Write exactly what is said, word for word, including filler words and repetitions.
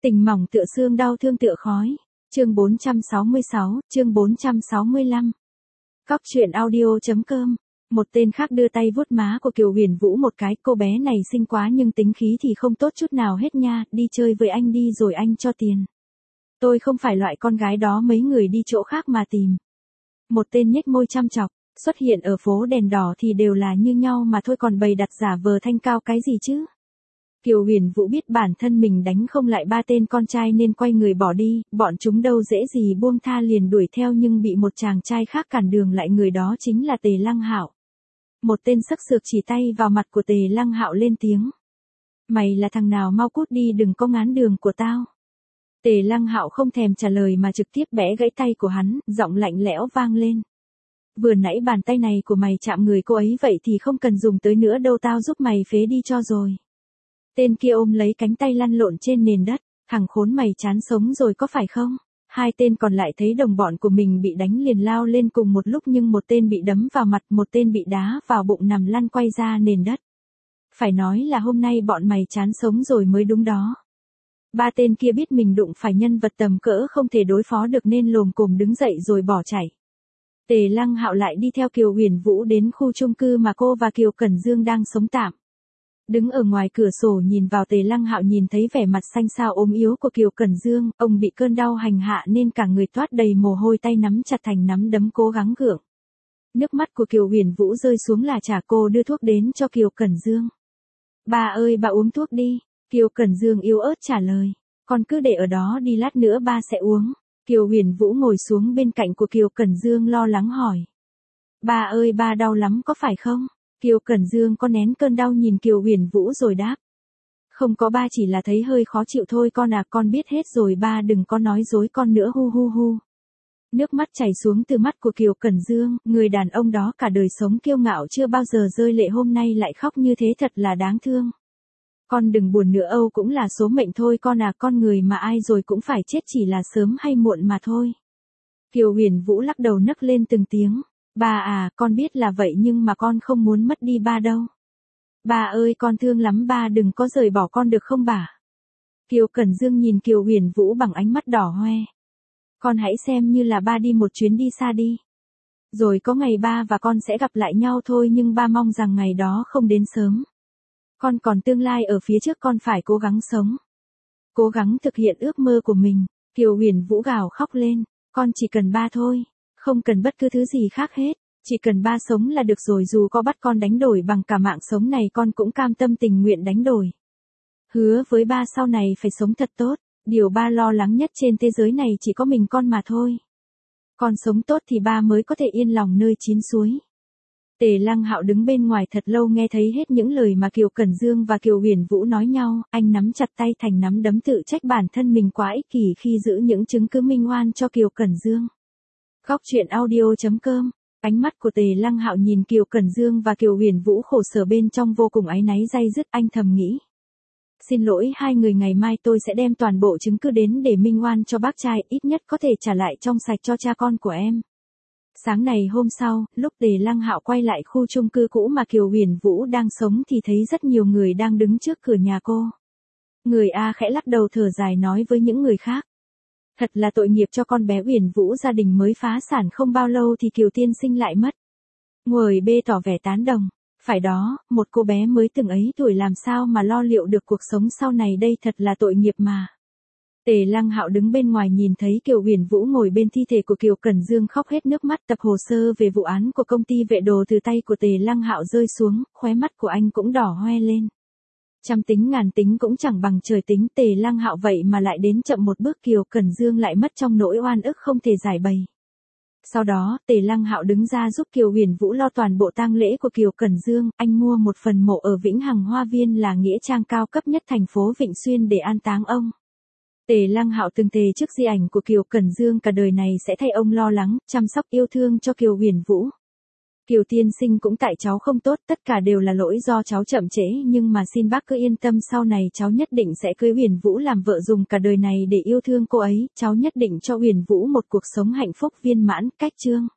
Tình mỏng tựa xương, đau thương tựa khói. Chương bốn trăm sáu mươi sáu, chương bốn trăm sáu mươi lăm. Cóc truyện audio.com. Một tên khác đưa tay vuốt má của Kiều Huyền Vũ một cái, cô bé này xinh quá nhưng tính khí thì không tốt chút nào hết nha, đi chơi với anh đi rồi anh cho tiền. Tôi không phải loại con gái đó mấy người đi chỗ khác mà tìm. Một tên nhếch môi chăm chọc, xuất hiện ở phố đèn đỏ thì đều là như nhau mà thôi, còn bày đặt giả vờ thanh cao cái gì chứ. Kiều Huyền Vũ biết bản thân mình đánh không lại ba tên con trai nên quay người bỏ đi, bọn chúng đâu dễ gì buông tha, liền đuổi theo nhưng bị một chàng trai khác cản đường lại, người đó chính là Tề Lăng Hạo. Một tên sắc sược chỉ tay vào mặt của Tề Lăng Hạo lên tiếng. Mày là thằng nào, mau cút đi, đừng có ngán đường của tao. Tề Lăng Hạo không thèm trả lời mà trực tiếp bẻ gãy tay của hắn, giọng lạnh lẽo vang lên. Vừa nãy bàn tay này của mày chạm người cô ấy vậy thì không cần dùng tới nữa đâu, tao giúp mày phế đi cho rồi. Tên kia ôm lấy cánh tay lăn lộn trên nền đất, thằng khốn mày chán sống rồi có phải không? Hai tên còn lại thấy đồng bọn của mình bị đánh liền lao lên cùng một lúc, nhưng một tên bị đấm vào mặt, một tên bị đá vào bụng nằm lăn quay ra nền đất. Phải nói là hôm nay bọn mày chán sống rồi mới đúng đó. Ba tên kia biết mình đụng phải nhân vật tầm cỡ không thể đối phó được nên lồm cồm đứng dậy rồi bỏ chạy. Tề Lăng Hạo lại đi theo Kiều Huyền Vũ đến khu chung cư mà cô và Kiều Cẩn Dương đang sống tạm. Đứng ở ngoài cửa sổ nhìn vào, Tề Lăng Hạo nhìn thấy vẻ mặt xanh xao ốm yếu của Kiều Cẩn Dương, ông bị cơn đau hành hạ nên cả người toát đầy mồ hôi, tay nắm chặt thành nắm đấm cố gắng gượng. Nước mắt của Kiều Huyền Vũ rơi xuống là trả cô đưa thuốc đến cho Kiều Cẩn Dương. Bà ơi, bà uống thuốc đi. Kiều Cẩn Dương yếu ớt trả lời. Con cứ để ở đó đi, lát nữa ba sẽ uống. Kiều Huyền Vũ ngồi xuống bên cạnh của Kiều Cẩn Dương lo lắng hỏi. Ba ơi, ba đau lắm có phải không? Kiều Cẩn Dương có nén cơn đau nhìn Kiều Huyền Vũ rồi đáp. Không có ba, chỉ là thấy hơi khó chịu thôi con à, con biết hết rồi ba, đừng có nói dối con nữa, hu hu hu. Nước mắt chảy xuống từ mắt của Kiều Cẩn Dương, người đàn ông đó cả đời sống kiêu ngạo chưa bao giờ rơi lệ, hôm nay lại khóc như thế thật là đáng thương. Con đừng buồn nữa, Âu cũng là số mệnh thôi con à, con người mà ai rồi cũng phải chết, chỉ là sớm hay muộn mà thôi. Kiều Huyền Vũ lắc đầu nấc lên từng tiếng. Ba à, con biết là vậy nhưng mà con không muốn mất đi ba đâu. Ba ơi, con thương lắm ba, đừng có rời bỏ con được không bà? Kiều Cẩn Dương nhìn Kiều Huyền Vũ bằng ánh mắt đỏ hoe. Con hãy xem như là ba đi một chuyến đi xa đi. Rồi có ngày ba và con sẽ gặp lại nhau thôi, nhưng ba mong rằng ngày đó không đến sớm. Con còn tương lai ở phía trước, con phải cố gắng sống. Cố gắng thực hiện ước mơ của mình. Kiều Huyền Vũ gào khóc lên. Con chỉ cần ba thôi. Không cần bất cứ thứ gì khác hết. Chỉ cần ba sống là được rồi, dù có bắt con đánh đổi bằng cả mạng sống này con cũng cam tâm tình nguyện đánh đổi. Hứa với ba sau này phải sống thật tốt. Điều ba lo lắng nhất trên thế giới này chỉ có mình con mà thôi. Con sống tốt thì ba mới có thể yên lòng nơi chín suối. Tề Lăng Hạo đứng bên ngoài thật lâu, nghe thấy hết những lời mà Kiều Cẩn Dương và Kiều Huyền Vũ nói nhau, anh nắm chặt tay thành nắm đấm, tự trách bản thân mình quá ích kỷ khi giữ những chứng cứ minh oan cho Kiều Cẩn Dương. Cóc truyện audio.com. Ánh mắt của Tề Lăng Hạo nhìn Kiều Cẩn Dương và Kiều Huyền Vũ khổ sở bên trong vô cùng áy náy day dứt, anh thầm nghĩ. Xin lỗi hai người, ngày mai tôi sẽ đem toàn bộ chứng cứ đến để minh oan cho bác trai, ít nhất có thể trả lại trong sạch cho cha con của em. Sáng này hôm sau, lúc Tề Lăng Hạo quay lại khu chung cư cũ mà Kiều Huyền Vũ đang sống thì thấy rất nhiều người đang đứng trước cửa nhà cô. Người A khẽ lắc đầu thở dài nói với những người khác. Thật là tội nghiệp cho con bé Huyền Vũ, gia đình mới phá sản không bao lâu thì Kiều tiên sinh lại mất. Người B tỏ vẻ tán đồng. Phải đó, một cô bé mới từng ấy tuổi làm sao mà lo liệu được cuộc sống sau này đây, thật là tội nghiệp mà. Tề Lăng Hạo đứng bên ngoài nhìn thấy Kiều Huyền Vũ ngồi bên thi thể của Kiều Cẩn Dương khóc hết nước mắt, tập hồ sơ về vụ án của công ty vệ đồ từ tay của Tề Lăng Hạo rơi xuống, khóe mắt của anh cũng đỏ hoe lên. Trăm tính ngàn tính cũng chẳng bằng trời tính, Tề Lăng Hạo vậy mà lại đến chậm một bước, Kiều Cẩn Dương lại mất trong nỗi oan ức không thể giải bày. Sau đó, Tề Lăng Hạo đứng ra giúp Kiều Huyền Vũ lo toàn bộ tang lễ của Kiều Cẩn Dương, anh mua một phần mộ ở Vĩnh Hằng Hoa Viên, là nghĩa trang cao cấp nhất thành phố Vịnh Xuyên để an táng ông. Tề Lăng Hạo từng thề trước di ảnh của Kiều Cẩn Dương cả đời này sẽ thay ông lo lắng, chăm sóc yêu thương cho Kiều Huyền Vũ. Kiều tiên sinh cũng tại cháu không tốt, tất cả đều là lỗi do cháu chậm trễ, nhưng mà xin bác cứ yên tâm, sau này cháu nhất định sẽ cưới Huyền Vũ làm vợ, dùng cả đời này để yêu thương cô ấy, cháu nhất định cho Huyền Vũ một cuộc sống hạnh phúc viên mãn. Cách chương